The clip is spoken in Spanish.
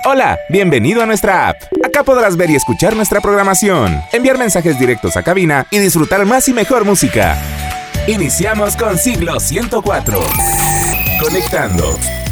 Hola, bienvenido a nuestra app. Acá podrás ver y escuchar nuestra programación, enviar mensajes directos a cabina y disfrutar más y mejor música. Iniciamos con Siglo 104. Conectando.